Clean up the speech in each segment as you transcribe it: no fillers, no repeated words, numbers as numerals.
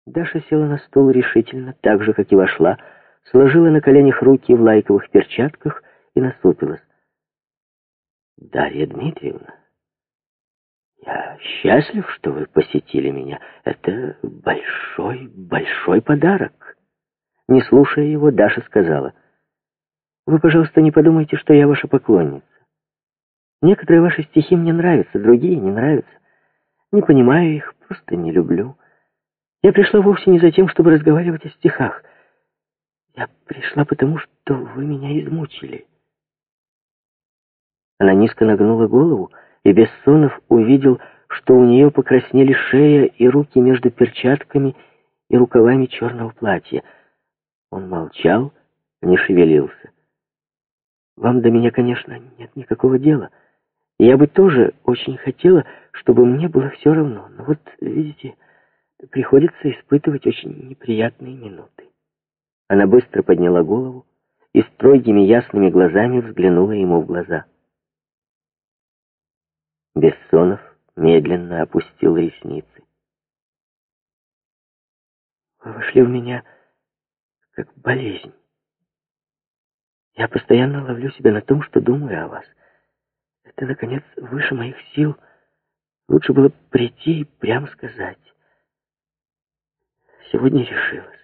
Даша села на стул решительно, так же, как и вошла, сложила на коленях руки в лайковых перчатках и насупилась. «Дарья Дмитриевна, я счастлив, что вы посетили меня. Это большой, большой подарок». Не слушая его, Даша сказала: «Вы, пожалуйста, не подумайте, что я ваша поклонница. Некоторые ваши стихи мне нравятся, другие не нравятся. Не понимаю их, просто не люблю. Я пришла вовсе не за тем, чтобы разговаривать о стихах. Я пришла потому, что вы меня измучили». Она низко нагнула голову, и Бессонов увидел, что у нее покраснели шея и руки между перчатками и рукавами черного платья. Он молчал, не шевелился. «Вам до меня, конечно, нет никакого дела. Я бы тоже очень хотела, чтобы мне было все равно. Но вот, видите, приходится испытывать очень неприятные минуты». Она быстро подняла голову и строгими ясными глазами взглянула ему в глаза. Бессонов медленно опустил ресницы. «Вы вошли в меня как болезнь. Я постоянно ловлю себя на том, что думаю о вас. Это, наконец, выше моих сил. Лучше было прийти и прямо сказать. Сегодня решилась.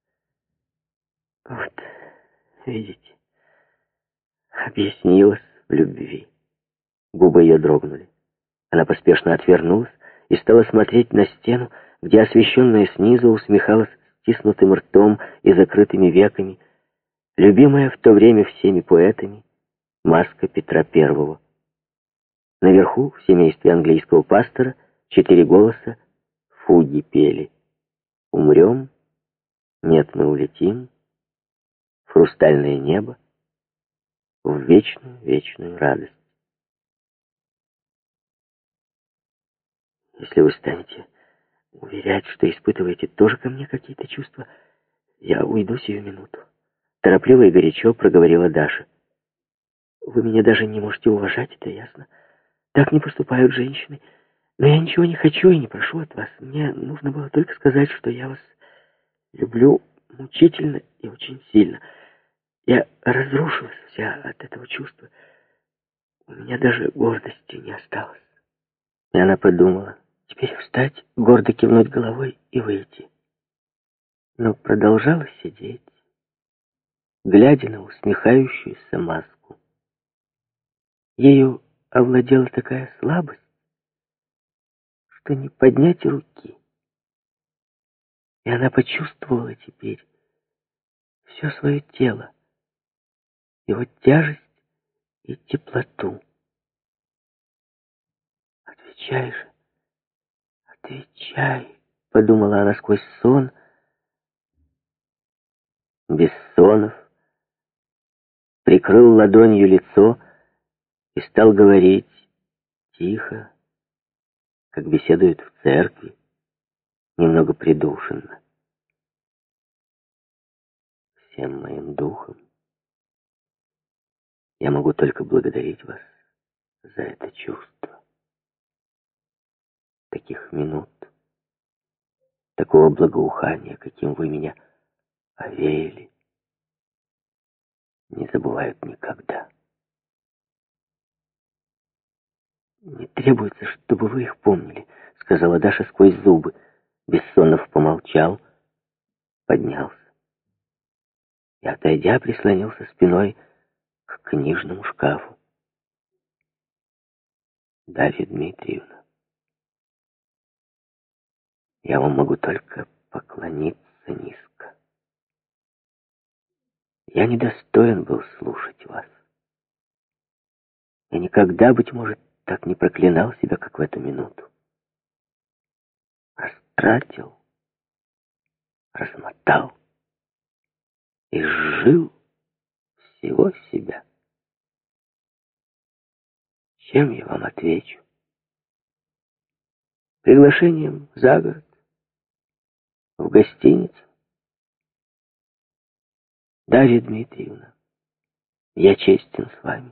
Вот, видите, объяснилась в любви». Губы ее дрогнули. Она поспешно отвернулась и стала смотреть на стену, где освещенная снизу усмехалась стиснутым ртом и закрытыми веками, любимая в то время всеми поэтами, маска Петра I. Наверху, в семействе английского пастора, 4 голоса фуги пели. «Умрем», «Нет, мы улетим», «Хрустальное небо», «В вечную, вечную радость». «Если вы станете уверять, что испытываете тоже ко мне какие-то чувства, я уйду сию минуту», — торопливо и горячо проговорила Даша. «Вы меня даже не можете уважать, это ясно. Так не поступают женщины. Но я ничего не хочу и не прошу от вас. Мне нужно было только сказать, что я вас люблю мучительно и очень сильно. Я разрушилась вся от этого чувства. У меня даже гордости не осталось». И она подумала: теперь встать, гордо кивнуть головой и выйти. Но продолжала сидеть, глядя на усмехающуюся маску. Ею овладела такая слабость, что не поднять руки. И она почувствовала теперь все свое тело, его тяжесть и теплоту. «Отвечай же, отвечай», — подумала она сквозь сон. Бессонов прикрыл ладонью лицо и стал говорить тихо, как беседуют в церкви, немного придушенно. «Всем моим духом я могу только благодарить вас за это чувство. Таких минут, такого благоухания, каким вы меня овеяли, не забывают никогда. Не требуется, чтобы вы их помнили», — сказала Даша сквозь зубы. Бессонов помолчал, поднялся и, отойдя, прислонился спиной к книжному шкафу. «Дарья Дмитриевна, я вам могу только поклониться низко. Я недостоин был слушать вас. Я никогда, быть может, так не проклинал себя, как в эту минуту. Растратил, размотал и сжил всего себя. Чем я вам отвечу? Приглашением за город, в гостиницу? Дарья Дмитриевна, я честен с вами.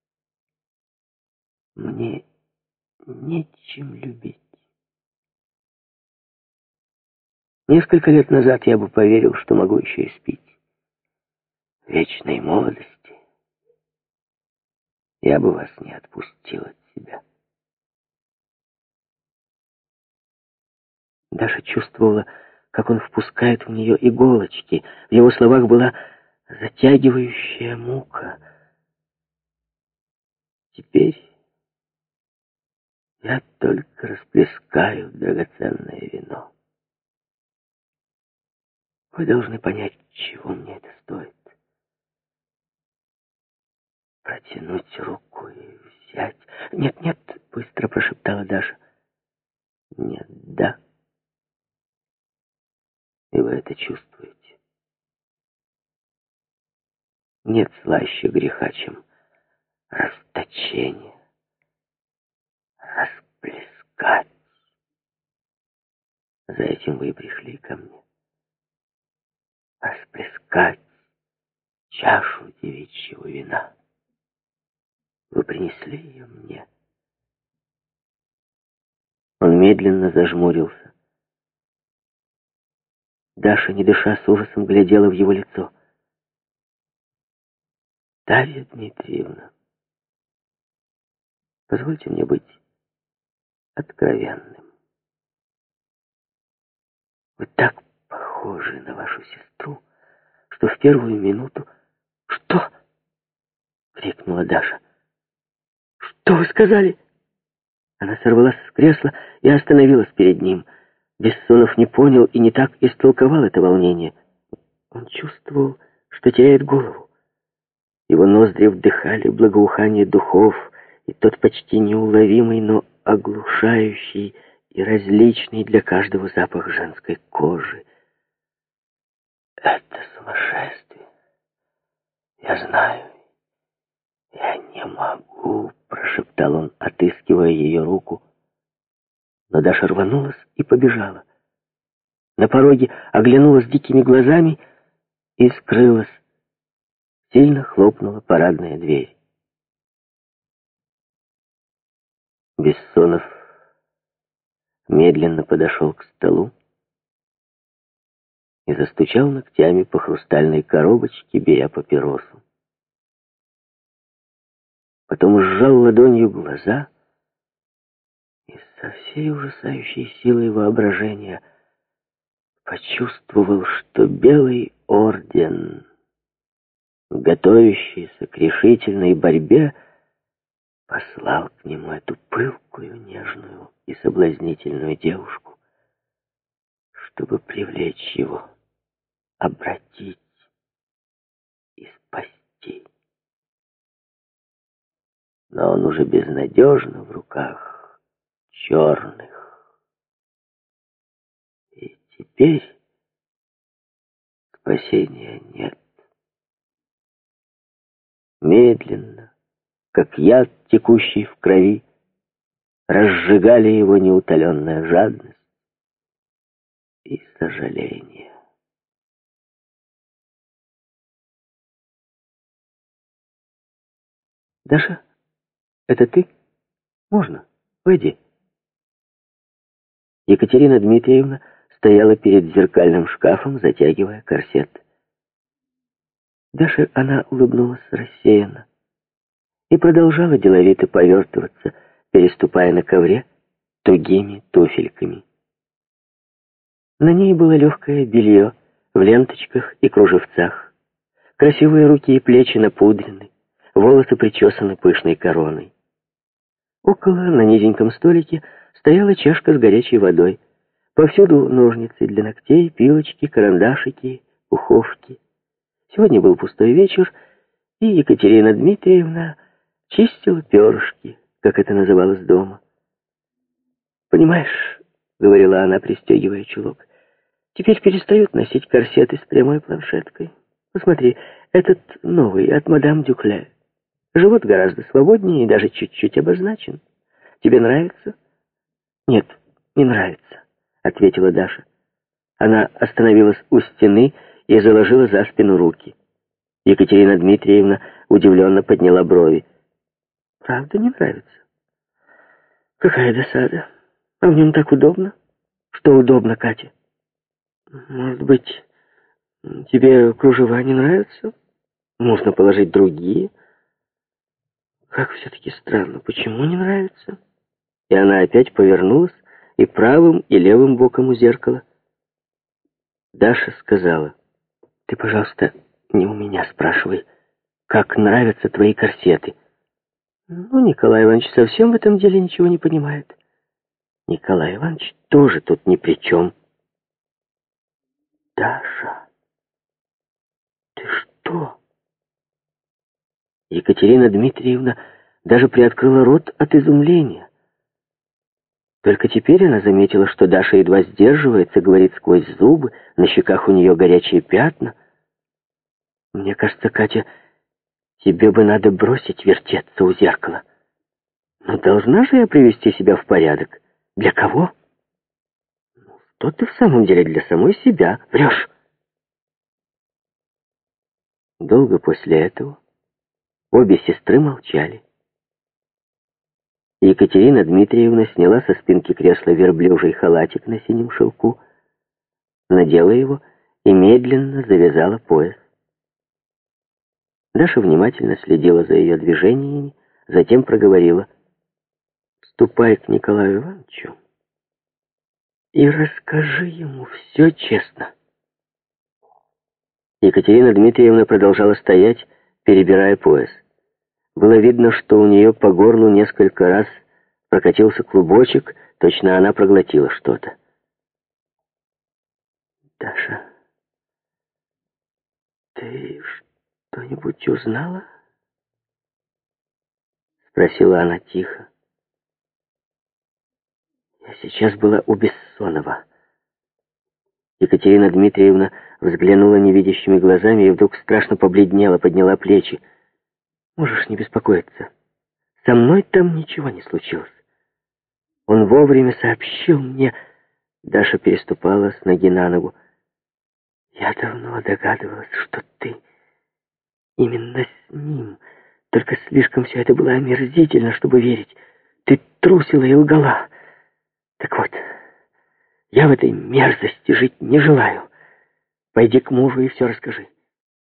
Мне нечем любить. Несколько лет назад я бы поверил, что могу еще и спить. Вечной молодости я бы вас не отпустил от себя. Даша чувствовала, как он впускает в нее иголочки. В его словах была затягивающая мука. Теперь я только расплескаю драгоценное вино. Вы должны понять, чего мне это стоит. Протянуть руку и взять... Нет, нет, быстро прошептала Даша. Нет, да. И вы это чувствуете. Нет слаще греха, чем расточение. Расплескать. За этим вы и пришли ко мне. Расплескать чашу девичьего вина. Вы принесли ее мне. Он медленно зажмурился. Даша, не дыша, с ужасом глядела в его лицо. Дарья Дмитриевна, позвольте мне быть откровенным. Вы так похожи на вашу сестру, что в первую минуту... Что? Крикнула Даша. Что вы сказали? Она сорвалась с кресла и остановилась перед ним. Бессонов не понял и не так истолковал это волнение. Он чувствовал, что теряет голову. Его ноздри вдыхали благоухание духов, и тот почти неуловимый, но оглушающий и различный для каждого запах женской кожи. Это сумасшествие. Я знаю. Я не могу, прошептал он, отыскивая ее руку. Но Даша рванулась и побежала. На пороге оглянулась дикими глазами и скрылась. Сильно хлопнула парадная дверь. Бессонов медленно подошел к столу и застучал ногтями по хрустальной коробочке, беря папиросу. Потом сжал ладонью глаза и со всей ужасающей силой воображения почувствовал, что белый орден, готовящийся к решительной борьбе, послал к нему эту пылкую, нежную и соблазнительную девушку, чтобы привлечь его, обратить и спасти. Но он уже безнадежно в руках черных. И теперь спасения нет. Медленно, как яд, текущий в крови, разжигали его неутоленная жадность и сожаление. «Даша, это ты? Можно? Войди». Екатерина Дмитриевна стояла перед зеркальным шкафом, затягивая корсет. Даше она улыбнулась рассеянно и продолжала деловито повертываться, переступая на ковре тугими туфельками. На ней было легкое белье в ленточках и кружевцах. Красивые руки и плечи напудрены, волосы причесаны пышной короной. Около, на низеньком столике, стояла чашка с горячей водой. Повсюду ножницы для ногтей, пилочки, карандашики, пуховки. Сегодня был пустой вечер, и Екатерина Дмитриевна чистила перышки, как это называлось дома. «Понимаешь, — говорила она, пристегивая чулок, — теперь перестают носить корсеты с прямой планшеткой. Посмотри, этот новый, от мадам Дюкле. Живот гораздо свободнее и даже чуть-чуть обозначен. Тебе нравится?» «Нет, не нравится», — ответила Даша. Она остановилась у стены и заложила за спину руки. Екатерина Дмитриевна удивленно подняла брови. «Правда не нравится? Какая досада. А в нем так удобно». «Что удобно, Катя?» Может быть, тебе кружева не нравятся? Можно положить другие. Как все-таки странно, почему не нравится? И она опять повернулась и правым, и левым боком у зеркала. Даша сказала: ты, пожалуйста, не у меня спрашивай, как нравятся твои корсеты. Ну, Николай Иванович совсем в этом деле ничего не понимает. Николай Иванович тоже тут ни при чем. Даша, ты что? Екатерина Дмитриевна даже приоткрыла рот от изумления. Только теперь она заметила, что Даша едва сдерживается, говорит сквозь зубы, на щеках у нее горячие пятна. Мне кажется, Катя, тебе бы надо бросить вертеться у зеркала. Но должна же я привести себя в порядок. Для кого? Ну, что ты в самом деле для самой себя врешь? Долго после этого обе сестры молчали. Екатерина Дмитриевна сняла со спинки кресла верблюжий халатик на синем шелку, надела его и медленно завязала пояс. Даша внимательно следила за ее движениями, затем проговорила: «Ступай к Николаю Ивановичу и расскажи ему все честно». Екатерина Дмитриевна продолжала стоять, перебирая пояс. Было видно, что у нее по горлу несколько раз прокатился клубочек, точно она проглотила что-то. «Даша, ты что-нибудь узнала?» — спросила она тихо. «Я сейчас была у Бессонова». Екатерина Дмитриевна взглянула невидящими глазами и вдруг страшно побледнела, подняла плечи. «Можешь не беспокоиться. Со мной там ничего не случилось. Он вовремя сообщил мне...» Даша переступала с ноги на ногу. «Я давно догадывалась, что ты именно с ним. Только слишком все это было омерзительно, чтобы верить. Ты трусила и лгала. Так вот, я в этой мерзости жить не желаю. Пойди к мужу и все расскажи.